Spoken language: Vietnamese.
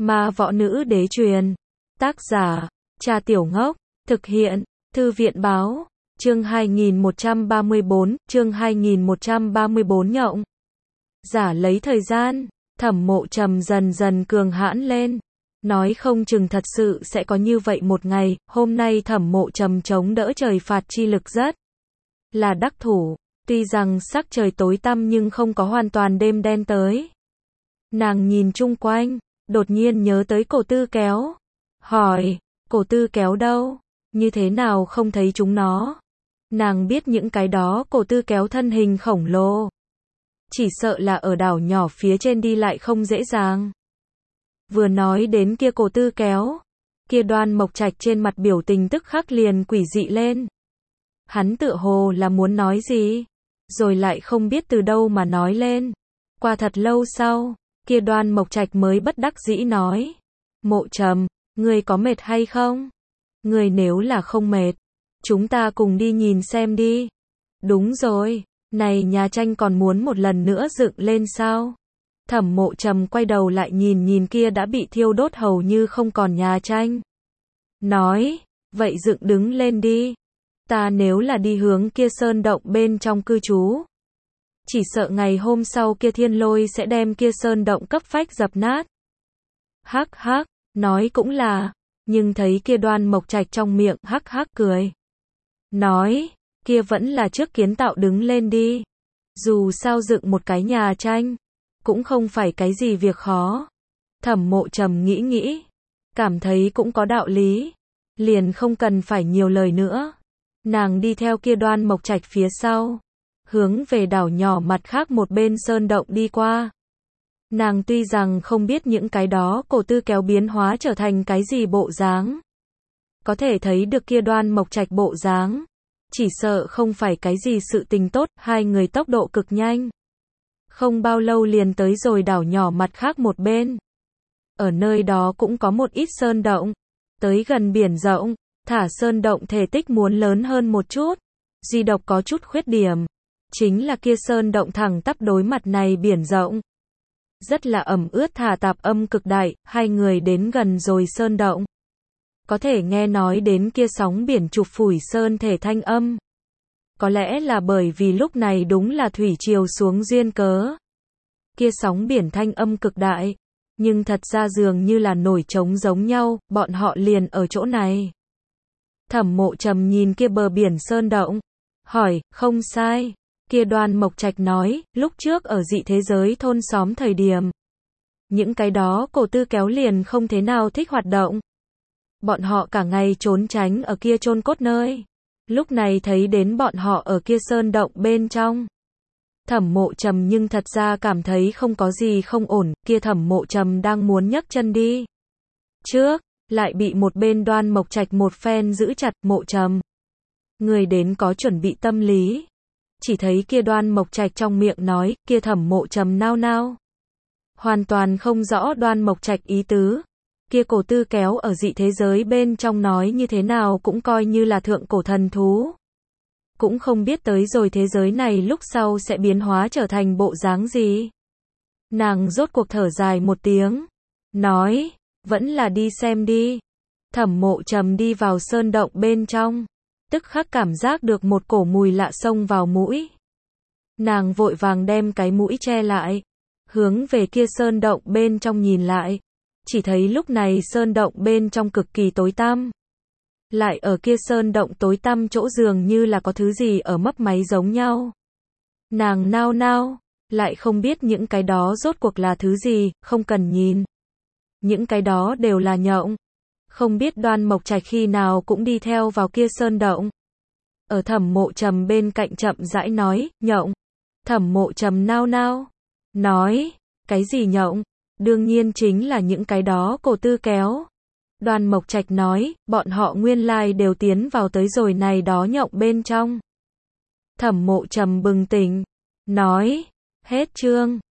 Ma Võ Nữ Đế Truyền. Tác giả, Cha Tiểu Ngốc. Thực hiện, Thư viện Báo. Chương 2134, chương 2134 Nhộng. Giả lấy thời gian, Thẩm Mộ Trầm dần dần cường hãn lên. Nói không chừng thật sự sẽ có như vậy một ngày, hôm nay Thẩm Mộ Trầm chống đỡ trời phạt chi lực rất là đắc thủ. Tuy rằng sắc trời tối tăm nhưng không có hoàn toàn đêm đen tới. Nàng nhìn chung quanh, đột nhiên nhớ tới Cổ Tư Kéo. Hỏi, Cổ Tư Kéo đâu? Như thế nào không thấy chúng nó? Nàng biết những cái đó Cổ Tư Kéo thân hình khổng lồ. Chỉ sợ là ở đảo nhỏ phía trên đi lại không dễ dàng. Vừa nói đến kia Cổ Tư Kéo, kia Đoan Mộc Trạch trên mặt biểu tình tức khắc liền quỷ dị lên. Hắn tựa hồ là muốn nói gì, rồi lại không biết từ đâu mà nói lên. Qua thật lâu sau, kia Đoan Mộc Trạch mới bất đắc dĩ nói. Mộ Trầm, ngươi có mệt hay không? Ngươi nếu là không mệt, chúng ta cùng đi nhìn xem đi. Đúng rồi, này nhà tranh còn muốn một lần nữa dựng lên sao? Thẩm Mộ Trầm quay đầu lại nhìn nhìn kia đã bị thiêu đốt hầu như không còn nhà tranh. Nói, vậy dựng đứng lên đi. Ta nếu là đi hướng kia sơn động bên trong cư trú, chỉ sợ ngày hôm sau kia thiên lôi sẽ đem kia sơn động cấp phách dập nát. Hắc hắc, nói cũng là, nhưng thấy kia Đoan Mộc Trạch trong miệng hắc hắc cười. Nói, kia vẫn là trước kiến tạo đứng lên đi. Dù sao dựng một cái nhà tranh, cũng không phải cái gì việc khó. Thẩm Mộ Trầm nghĩ nghĩ, cảm thấy cũng có đạo lý. Liền không cần phải nhiều lời nữa. Nàng đi theo kia Đoan Mộc Trạch phía sau, hướng về đảo nhỏ mặt khác một bên sơn động đi qua. Nàng tuy rằng không biết những cái đó Cổ Tư Kéo biến hóa trở thành cái gì bộ dáng, có thể thấy được kia Đoan Mộc Trạch bộ dáng, chỉ sợ không phải cái gì sự tình tốt. Hai người tốc độ cực nhanh, không bao lâu liền tới rồi đảo nhỏ mặt khác một bên. Ở nơi đó cũng có một ít sơn động, tới gần biển rộng. Thả sơn động thể tích muốn lớn hơn một chút, duy độc có chút khuyết điểm, chính là kia sơn động thẳng tắp đối mặt này biển rộng. Rất là ẩm ướt thả tạp âm cực đại. Hai người đến gần rồi sơn động, có thể nghe nói đến kia sóng biển chụp phủi sơn thể thanh âm. Có lẽ là bởi vì lúc này đúng là thủy triều xuống duyên cớ. Kia sóng biển thanh âm cực đại, nhưng thật ra dường như là nổi trống giống nhau, bọn họ liền ở chỗ này. Thẩm Mộ Trầm nhìn kia bờ biển sơn động, hỏi, không sai. Kia Đoan Mộc Trạch nói, lúc trước ở dị thế giới thôn xóm thời điểm, những cái đó Cổ Tư Kéo liền không thế nào thích hoạt động. Bọn họ cả ngày trốn tránh ở kia chôn cốt nơi. Lúc này thấy đến bọn họ ở kia sơn động bên trong. Thẩm Mộ Trầm nhưng thật ra cảm thấy không có gì không ổn. Kia Thẩm Mộ Trầm đang muốn nhấc chân đi trước, lại bị một bên Đoan Mộc Trạch một phen giữ chặt. Mộ Trầm, người đến có chuẩn bị tâm lý. Chỉ thấy kia Đoan Mộc Trạch trong miệng nói, kia Thẩm Mộ Trầm nao nao, hoàn toàn không rõ Đoan Mộc Trạch ý tứ. Kia Cổ Tư Kéo ở dị thế giới bên trong nói như thế nào cũng coi như là thượng cổ thần thú, cũng không biết tới rồi thế giới này lúc sau sẽ biến hóa trở thành bộ dáng gì. Nàng rốt cuộc thở dài một tiếng, nói, vẫn là đi xem đi. Thẩm Mộ Trầm đi vào sơn động bên trong, tức khắc cảm giác được một cổ mùi lạ xông vào mũi. Nàng vội vàng đem cái mũi che lại, hướng về kia sơn động bên trong nhìn lại. Chỉ thấy lúc này sơn động bên trong cực kỳ tối tăm. Lại ở kia sơn động tối tăm chỗ dường như là có thứ gì ở mấp máy giống nhau. Nàng nao nao, lại không biết những cái đó rốt cuộc là thứ gì, không cần nhìn. Những cái đó đều là nhộng. Không biết Đoan Mộc Trạch khi nào cũng đi theo vào kia sơn động. Ở Thẩm Mộ Trầm bên cạnh chậm rãi nói, nhộng. Thẩm Mộ Trầm nao nao, nói, cái gì nhộng? Đương nhiên chính là những cái đó Cổ Tư Kéo. Đoan Mộc Trạch nói, bọn họ nguyên lai đều tiến vào tới rồi này đó nhộng bên trong. Thẩm Mộ Trầm bừng tỉnh, nói, hết chương.